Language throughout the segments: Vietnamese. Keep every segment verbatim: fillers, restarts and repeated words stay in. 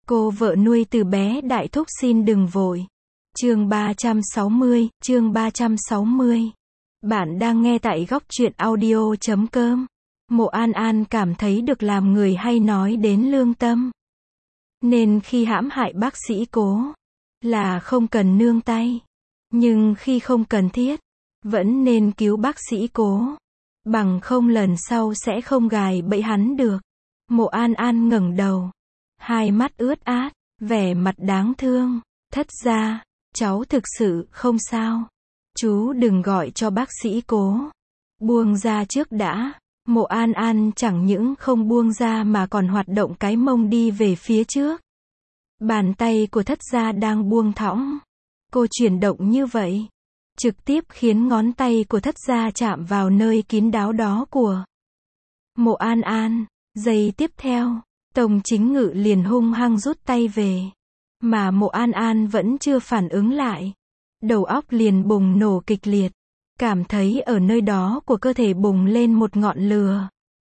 Cô vợ nuôi từ bé đại thúc xin đừng vội. Chương ba trăm sáu mươi, chương ba trăm sáu mươi. Bạn đang nghe tại góc truyện audio chấm com. Mộ An An cảm thấy được làm người hay nói đến lương tâm. Nên khi hãm hại bác sĩ Cố, là không cần nương tay. Nhưng khi không cần thiết, vẫn nên cứu bác sĩ Cố. Bằng không lần sau sẽ không gài bẫy hắn được. Mộ An An ngẩng đầu. Hai mắt ướt át, vẻ mặt đáng thương. Thất gia, cháu thực sự không sao. Chú đừng gọi cho bác sĩ Cố. Buông ra trước đã. Mộ An An chẳng những không buông ra mà còn hoạt động cái mông đi về phía trước. Bàn tay của thất gia đang buông thõng. Cô chuyển động như vậy, trực tiếp khiến ngón tay của thất gia chạm vào nơi kín đáo đó của Mộ An An. Giây tiếp theo, Tông Chính Ngự liền hung hăng rút tay về. Mà Mộ An An vẫn chưa phản ứng lại. Đầu óc liền bùng nổ kịch liệt. Cảm thấy ở nơi đó của cơ thể bùng lên một ngọn lửa.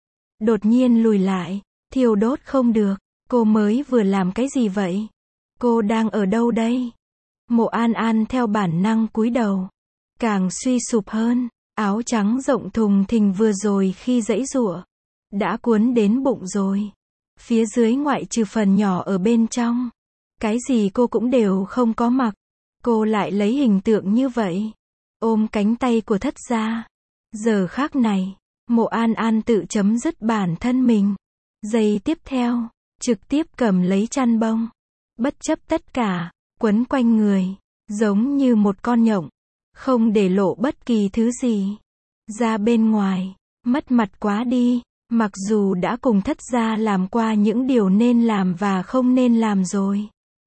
Đột nhiên lùi lại, thiêu đốt không được. Cô mới vừa làm cái gì vậy? Cô đang ở đâu đây? Mộ An An theo bản năng cúi đầu. Càng suy sụp hơn, áo trắng rộng thùng thình vừa rồi khi giãy giụa, đã cuốn đến bụng rồi. Phía dưới ngoại trừ phần nhỏ ở bên trong, cái gì cô cũng đều không có mặc. Cô lại lấy hình tượng như vậy, ôm cánh tay của thất gia. Giờ khắc này, Mộ An An tự chấm dứt bản thân mình. Giây tiếp theo, trực tiếp cầm lấy chăn bông. Bất chấp tất cả, quấn quanh người, giống như một con nhộng. Không để lộ bất kỳ thứ gì ra bên ngoài. Mất mặt quá đi. Mặc dù đã cùng thất gia làm qua những điều nên làm và không nên làm rồi.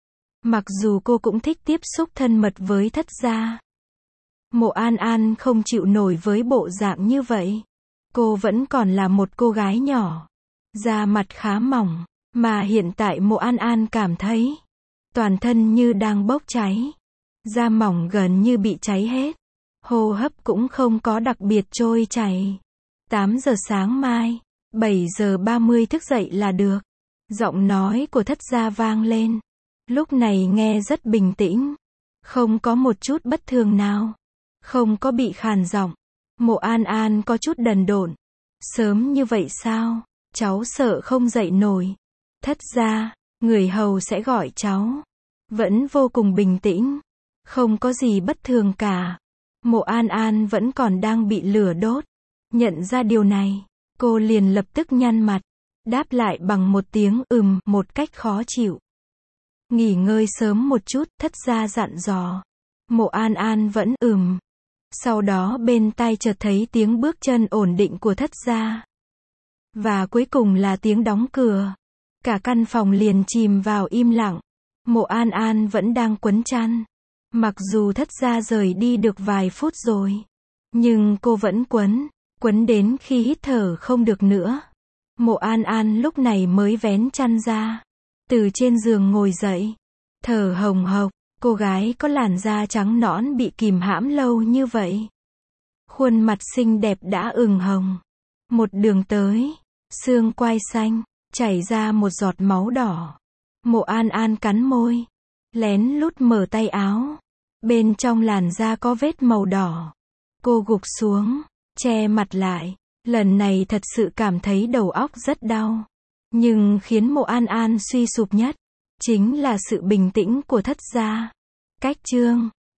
Mặc dù cô cũng thích tiếp xúc thân mật với thất gia. Mộ An An không chịu nổi với bộ dạng như vậy. Cô vẫn còn là một cô gái nhỏ. Da mặt khá mỏng. Mà hiện tại Mộ An An cảm thấy toàn thân như đang bốc cháy. Da mỏng gần như bị cháy hết. Hô hấp cũng không có đặc biệt trôi chảy. tám giờ sáng mai, bảy giờ ba mươi thức dậy là được. Giọng nói của thất gia vang lên. Lúc này nghe rất bình tĩnh. Không có một chút bất thường nào. Không có bị khàn giọng. Mộ An An có chút đần độn. Sớm như vậy sao? Cháu sợ không dậy nổi. Thất gia, người hầu sẽ gọi cháu. Vẫn vô cùng bình tĩnh. Không có gì bất thường cả. Mộ An An vẫn còn đang bị lửa đốt. Nhận ra điều này, cô liền lập tức nhăn mặt. Đáp lại bằng một tiếng ừm, một cách khó chịu. Nghỉ ngơi sớm một chút, thất gia dặn dò. Mộ An An vẫn ừm. Sau đó bên tai chợt thấy tiếng bước chân ổn định của thất gia. Và cuối cùng là tiếng đóng cửa. Cả căn phòng liền chìm vào im lặng. Mộ An An vẫn đang quấn chăn. Mặc dù thất gia rời đi được vài phút rồi, nhưng cô vẫn quấn. Quấn đến khi hít thở không được nữa. Mộ An An lúc này mới vén chăn ra. Từ trên giường ngồi dậy. Thở hồng hộc. Cô gái có làn da trắng nõn bị kìm hãm lâu như vậy. Khuôn mặt xinh đẹp đã ửng hồng. Một đường tới, xương quai xanh, chảy ra một giọt máu đỏ. Mộ An An cắn môi. Lén lút mở tay áo. Bên trong làn da có vết màu đỏ. Cô gục xuống, che mặt lại. Lần này thật sự cảm thấy đầu óc rất đau. Nhưng khiến Mộ An An suy sụp nhất, chính là sự bình tĩnh của thất gia. Cách chương